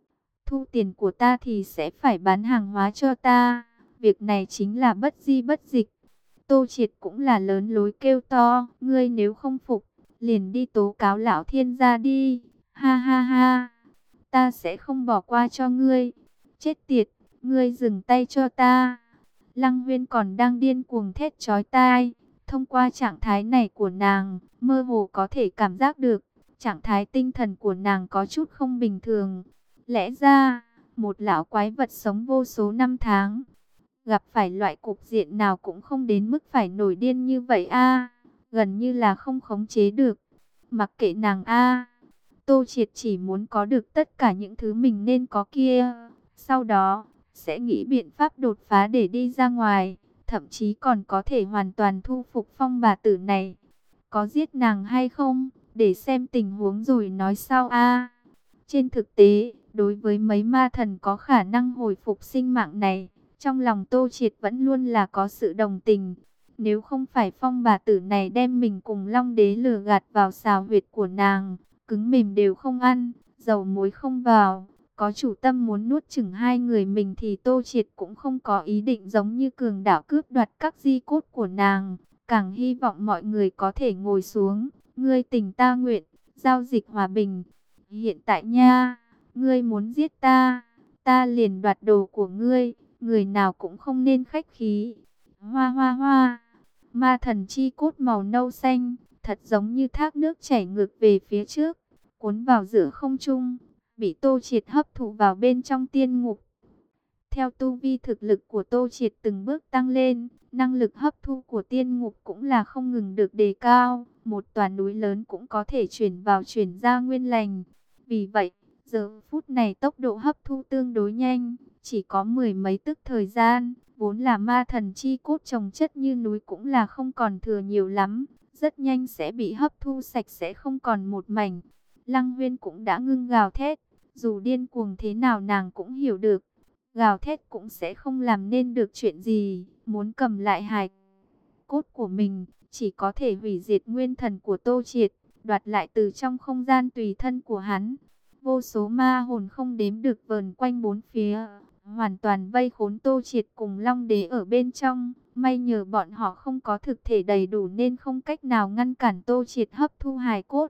Thu tiền của ta thì sẽ phải bán hàng hóa cho ta. Việc này chính là bất di bất dịch. Tô Triệt cũng là lớn lối kêu to, ngươi nếu không phục, liền đi tố cáo lão thiên gia đi. Ha ha ha, ta sẽ không bỏ qua cho ngươi. Chết tiệt, ngươi dừng tay cho ta. Lăng Huyên còn đang điên cuồng thét chói tai. Thông qua trạng thái này của nàng, mơ hồ có thể cảm giác được, trạng thái tinh thần của nàng có chút không bình thường. Lẽ ra, một lão quái vật sống vô số năm tháng, gặp phải loại cục diện nào cũng không đến mức phải nổi điên như vậy a, gần như là không khống chế được. Mặc kệ nàng a, Tô Triệt chỉ muốn có được tất cả những thứ mình nên có kia, sau đó sẽ nghĩ biện pháp đột phá để đi ra ngoài, thậm chí còn có thể hoàn toàn thu phục phong bà tử này. Có giết nàng hay không, để xem tình huống rồi nói sau a. Trên thực tế, đối với mấy ma thần có khả năng hồi phục sinh mạng này, trong lòng Tô Triệt vẫn luôn là có sự đồng tình. Nếu không phải phong bà tử này đem mình cùng Long Đế lừa gạt vào xào huyệt của nàng, cứng mềm đều không ăn, dầu muối không vào, có chủ tâm muốn nuốt chửng hai người mình thì Tô Triệt cũng không có ý định giống như cường đảo cướp đoạt các di cốt của nàng. Càng hy vọng mọi người có thể ngồi xuống, ngươi tình ta nguyện, giao dịch hòa bình. Hiện tại nha, ngươi muốn giết ta, ta liền đoạt đồ của ngươi, người nào cũng không nên khách khí. Hoa hoa hoa, ma thần chi cốt màu nâu xanh, thật giống như thác nước chảy ngược về phía trước, cuốn vào giữa không trung, bị Tô Triệt hấp thụ vào bên trong tiên ngục. Theo tu vi thực lực của Tô Triệt từng bước tăng lên, năng lực hấp thu của tiên ngục cũng là không ngừng được đề cao. Một tòa núi lớn cũng có thể chuyển vào chuyển ra nguyên lành. Vì vậy, giờ phút này tốc độ hấp thu tương đối nhanh, chỉ có mười mấy tức thời gian. Vốn là ma thần chi cốt trồng chất như núi cũng là không còn thừa nhiều lắm. Rất nhanh sẽ bị hấp thu sạch sẽ không còn một mảnh. Lăng Huyên cũng đã ngưng gào thét. Dù điên cuồng thế nào nàng cũng hiểu được. Gào thét cũng sẽ không làm nên được chuyện gì. Muốn cầm lại hài cốt của mình, chỉ có thể hủy diệt nguyên thần của Tô Triệt, đoạt lại từ trong không gian tùy thân của hắn. Vô số ma hồn không đếm được vờn quanh bốn phía, hoàn toàn vây khốn Tô Triệt cùng Long Đế ở bên trong. May nhờ bọn họ không có thực thể đầy đủ nên không cách nào ngăn cản Tô Triệt hấp thu hài cốt.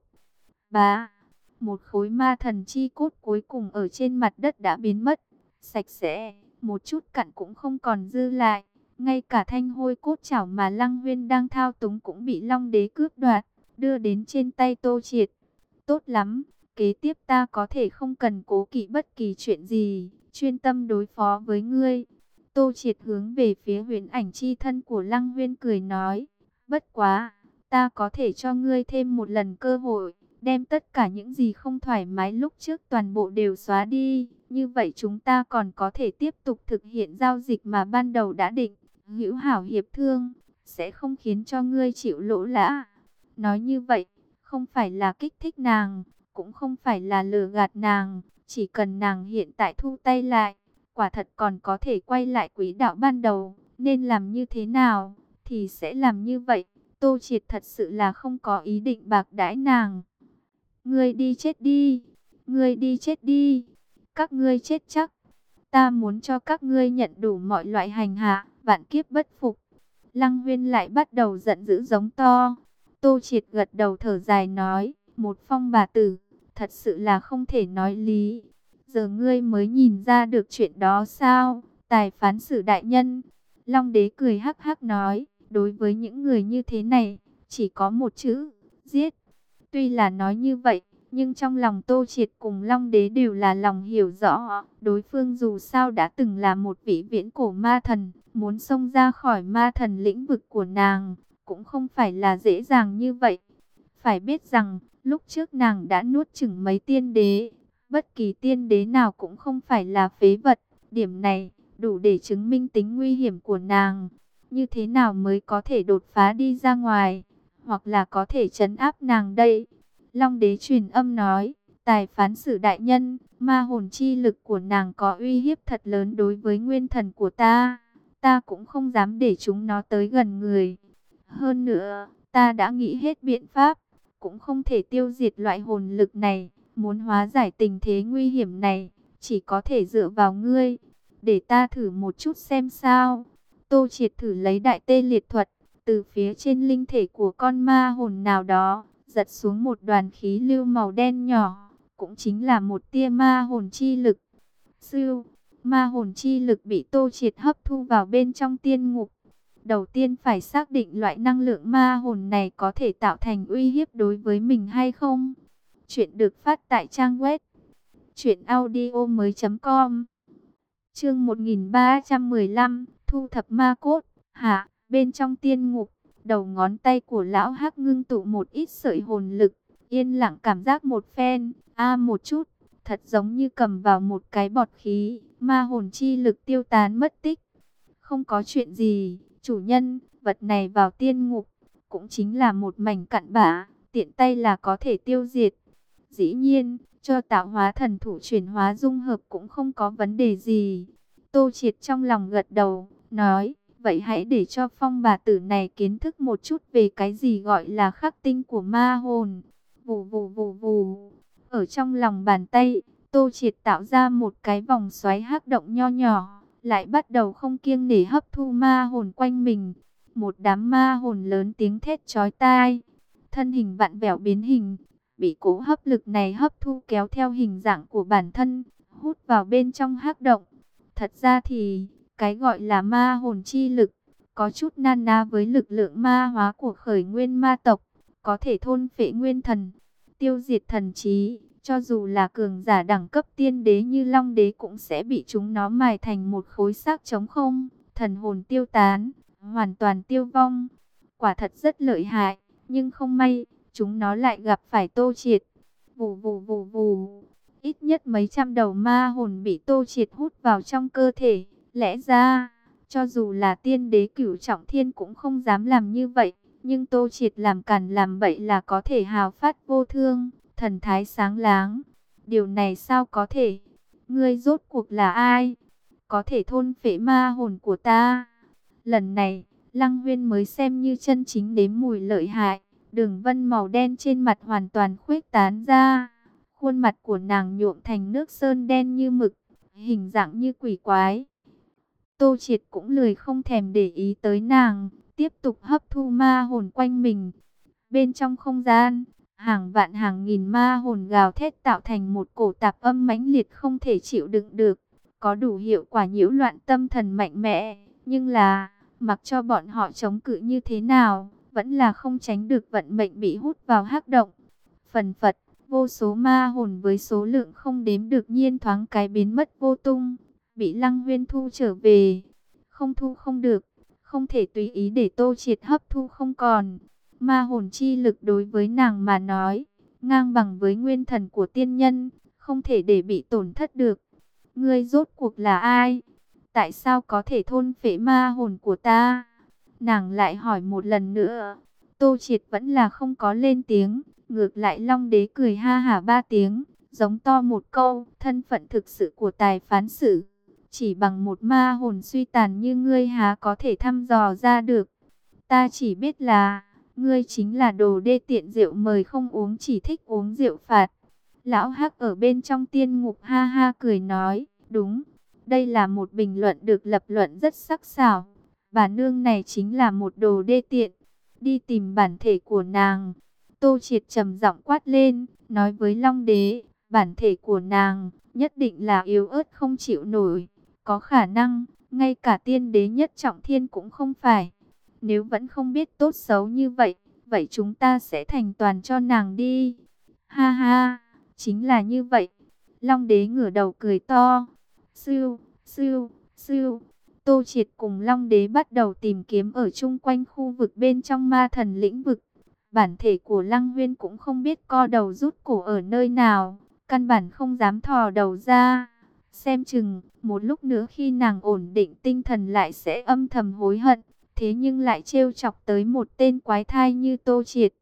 Bá, một khối ma thần chi cốt cuối cùng ở trên mặt đất đã biến mất, sạch sẽ, một chút cặn cũng không còn dư lại. Ngay cả thanh hôi cốt chảo mà Lăng Huyên đang thao túng cũng bị Long Đế cướp đoạt, đưa đến trên tay Tô Triệt. Tốt lắm, kế tiếp ta có thể không cần cố kỵ bất kỳ chuyện gì, chuyên tâm đối phó với ngươi. Tô Triệt hướng về phía huyền ảnh chi thân của Lăng Huyên cười nói, bất quá, ta có thể cho ngươi thêm một lần cơ hội, đem tất cả những gì không thoải mái lúc trước toàn bộ đều xóa đi. Như vậy chúng ta còn có thể tiếp tục thực hiện giao dịch mà ban đầu đã định. Hữu hảo hiệp thương, sẽ không khiến cho ngươi chịu lỗ lã. Nói như vậy, không phải là kích thích nàng, cũng không phải là lừa gạt nàng. Chỉ cần nàng hiện tại thu tay lại, quả thật còn có thể quay lại quỹ đạo ban đầu. Nên làm như thế nào, thì sẽ làm như vậy. Tô Triệt thật sự là không có ý định bạc đãi nàng. Ngươi đi chết đi, ngươi đi chết đi, các ngươi chết chắc. Ta muốn cho các ngươi nhận đủ mọi loại hành hạ, vạn kiếp bất phục. Lăng Huyên lại bắt đầu giận dữ giống to. Tô Triệt gật đầu thở dài nói, một phong bà tử, thật sự là không thể nói lý. Giờ ngươi mới nhìn ra được chuyện đó sao, tài phán xử đại nhân. Long Đế cười hắc hắc nói, đối với những người như thế này, chỉ có một chữ, giết. Tuy là nói như vậy, nhưng trong lòng Tô Triệt cùng Long Đế đều là lòng hiểu rõ. Đối phương dù sao đã từng là một vị viễn cổ ma thần, muốn xông ra khỏi ma thần lĩnh vực của nàng, cũng không phải là dễ dàng như vậy. Phải biết rằng, lúc trước nàng đã nuốt chửng mấy tiên đế, bất kỳ tiên đế nào cũng không phải là phế vật. Điểm này, đủ để chứng minh tính nguy hiểm của nàng. Như thế nào mới có thể đột phá đi ra ngoài, hoặc là có thể trấn áp nàng đây? Long Đế truyền âm nói, tài phán xử đại nhân, ma hồn chi lực của nàng có uy hiếp thật lớn đối với nguyên thần của ta. Ta cũng không dám để chúng nó tới gần người. Hơn nữa, ta đã nghĩ hết biện pháp, cũng không thể tiêu diệt loại hồn lực này. Muốn hóa giải tình thế nguy hiểm này, chỉ có thể dựa vào ngươi. Để ta thử một chút xem sao. Tô Triệt thử lấy đại tê liệt thuật, từ phía trên linh thể của con ma hồn nào đó, giật xuống một đoàn khí lưu màu đen nhỏ, cũng chính là một tia ma hồn chi lực. Sưu, ma hồn chi lực bị Tô Triệt hấp thu vào bên trong tiên ngục. Đầu tiên phải xác định loại năng lượng ma hồn này có thể tạo thành uy hiếp đối với mình hay không. Chuyện được phát tại trang web truyện audio mới chấm com. Chương một nghìn ba trăm mười lăm, thu thập ma cốt. Hạ, bên trong tiên ngục, đầu ngón tay của lão Hắc ngưng tụ một ít sợi hồn lực, yên lặng cảm giác một phen, a một chút, thật giống như cầm vào một cái bọt khí, ma hồn chi lực tiêu tán mất tích. Không có chuyện gì, chủ nhân, vật này vào tiên ngục, cũng chính là một mảnh cặn bã, tiện tay là có thể tiêu diệt. Dĩ nhiên, cho tạo hóa thần thủ chuyển hóa dung hợp cũng không có vấn đề gì. Tô Triệt trong lòng gật đầu, nói, vậy hãy để cho phong bà tử này kiến thức một chút về cái gì gọi là khắc tinh của ma hồn. Vù vù vù vù, ở trong lòng bàn tay, Tô Triệt tạo ra một cái vòng xoáy hắc động nho nhỏ, lại bắt đầu không kiêng nể hấp thu ma hồn quanh mình. Một đám ma hồn lớn tiếng thét chói tai, thân hình vặn vẹo biến hình, bị cỗ hấp lực này hấp thu kéo theo hình dạng của bản thân, hút vào bên trong hắc động. Thật ra thì, cái gọi là ma hồn chi lực, có chút nan ná với lực lượng ma hóa của khởi nguyên ma tộc, có thể thôn phệ nguyên thần, tiêu diệt thần trí, Cho dù là cường giả đẳng cấp tiên đế như Long đế cũng sẽ bị chúng nó mài thành một khối xác trống không, thần hồn tiêu tán, hoàn toàn tiêu vong. Quả thật rất lợi hại, nhưng không may, chúng nó lại gặp phải Tô Triệt. Vù vù vù vù, ít nhất mấy trăm đầu ma hồn bị Tô Triệt hút vào trong cơ thể. Lẽ ra, cho dù là tiên đế cửu trọng thiên cũng không dám làm như vậy, nhưng Tô Triệt làm càn làm bậy là có thể hào phát vô thương, thần thái sáng láng. Điều này sao có thể? Ngươi rốt cuộc là ai? Có thể thôn phệ ma hồn của ta? Lần này, Lăng Huyên mới xem như chân chính đếm mùi lợi hại. Đường vân màu đen trên mặt hoàn toàn khuếch tán ra. Khuôn mặt của nàng nhuộm thành nước sơn đen như mực, hình dạng như quỷ quái. Tô Triệt cũng lười không thèm để ý tới nàng, tiếp tục hấp thu ma hồn quanh mình. Bên trong không gian, hàng vạn hàng nghìn ma hồn gào thét tạo thành một cổ tạp âm mãnh liệt không thể chịu đựng được, có đủ hiệu quả nhiễu loạn tâm thần mạnh mẽ, nhưng là, mặc cho bọn họ chống cự như thế nào, vẫn là không tránh được vận mệnh bị hút vào hắc động. Phần phật, vô số ma hồn với số lượng không đếm được nhiên thoáng cái biến mất vô tung, bị Lăng Huyên thu trở về. Không thu không được, không thể tùy ý để Tô Triệt hấp thu không còn. Ma hồn chi lực đối với nàng mà nói, ngang bằng với nguyên thần của tiên nhân, không thể để bị tổn thất được. Ngươi rốt cuộc là ai? Tại sao có thể thôn phệ ma hồn của ta? Nàng lại hỏi một lần nữa. Tô Triệt vẫn là không có lên tiếng. Ngược lại Long đế cười ha hả ba tiếng, giống to một câu, thân phận thực sự của tài phán xử. Chỉ bằng một ma hồn suy tàn như ngươi há có thể thăm dò ra được. Ta chỉ biết là, ngươi chính là đồ đê tiện, rượu mời không uống, chỉ thích uống rượu phạt. Lão Hắc ở bên trong tiên ngục ha ha cười nói, đúng, đây là một bình luận được lập luận rất sắc sảo. Bà nương này chính là một đồ đê tiện, đi tìm bản thể của nàng. Tô Triệt trầm giọng quát lên, nói với Long đế, bản thể của nàng nhất định là yếu ớt không chịu nổi, có khả năng ngay cả tiên đế nhất trọng thiên cũng không phải. Nếu vẫn không biết tốt xấu như vậy, vậy chúng ta sẽ thành toàn cho nàng đi. Ha ha, chính là như vậy. Long đế ngửa đầu cười to. Siêu, siêu, siêu. Tô Triệt cùng Long đế bắt đầu tìm kiếm ở chung quanh khu vực bên trong ma thần lĩnh vực. Bản thể của Lăng Huyên cũng không biết co đầu rút cổ ở nơi nào, căn bản không dám thò đầu ra. Xem chừng, một lúc nữa khi nàng ổn định tinh thần lại sẽ âm thầm hối hận, thế nhưng lại trêu chọc tới một tên quái thai như Tô Triệt.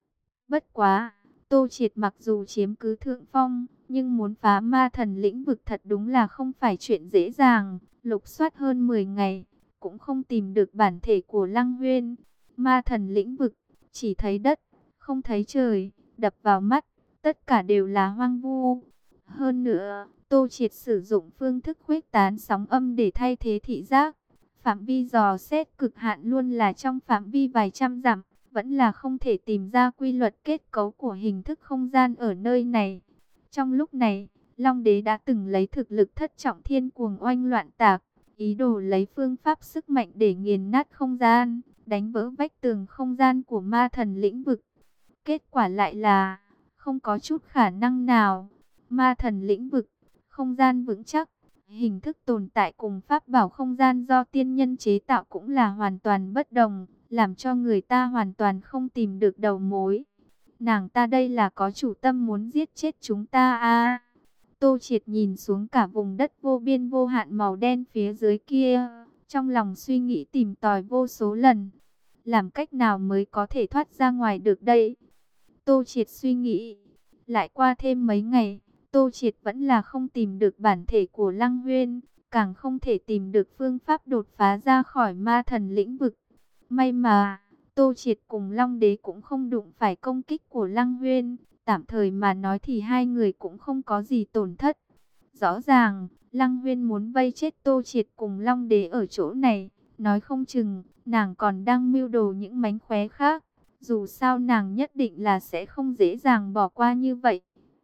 Bất quá, Tô Triệt mặc dù chiếm cứ thượng phong, nhưng muốn phá ma thần lĩnh vực thật đúng là không phải chuyện dễ dàng. Lục soát hơn mười ngày, cũng không tìm được bản thể của Lăng Huyên. Ma thần lĩnh vực, chỉ thấy đất, không thấy trời, đập vào mắt, tất cả đều là hoang vu. Hơn nữa, Tô Triệt sử dụng phương thức khuếch tán sóng âm để thay thế thị giác. Phạm vi dò xét cực hạn luôn là trong phạm vi vài trăm dặm, vẫn là không thể tìm ra quy luật kết cấu của hình thức không gian ở nơi này. Trong lúc này, Long đế đã từng lấy thực lực thất trọng thiên cuồng oanh loạn tạc, ý đồ lấy phương pháp sức mạnh để nghiền nát không gian, đánh vỡ vách tường không gian của ma thần lĩnh vực. Kết quả lại là không có chút khả năng nào. Ma thần lĩnh vực, không gian vững chắc, hình thức tồn tại cùng pháp bảo không gian do tiên nhân chế tạo cũng là hoàn toàn bất đồng, làm cho người ta hoàn toàn không tìm được đầu mối. Nàng ta đây là có chủ tâm muốn giết chết chúng ta à? Tô Triệt nhìn xuống cả vùng đất vô biên vô hạn màu đen phía dưới kia, trong lòng suy nghĩ tìm tòi vô số lần. Làm cách nào mới có thể thoát ra ngoài được đây? Tô Triệt suy nghĩ. Lại qua thêm mấy ngày, Tô Triệt vẫn là không tìm được bản thể của Lăng Huyên, càng không thể tìm được phương pháp đột phá ra khỏi ma thần lĩnh vực. May mà, Tô Triệt cùng Long đế cũng không đụng phải công kích của Lăng Huyên, tạm thời mà nói thì hai người cũng không có gì tổn thất. Rõ ràng, Lăng Huyên muốn vây chết Tô Triệt cùng Long đế ở chỗ này, nói không chừng, nàng còn đang mưu đồ những mánh khóe khác. Dù sao nàng nhất định là sẽ không dễ dàng bỏ qua như vậy.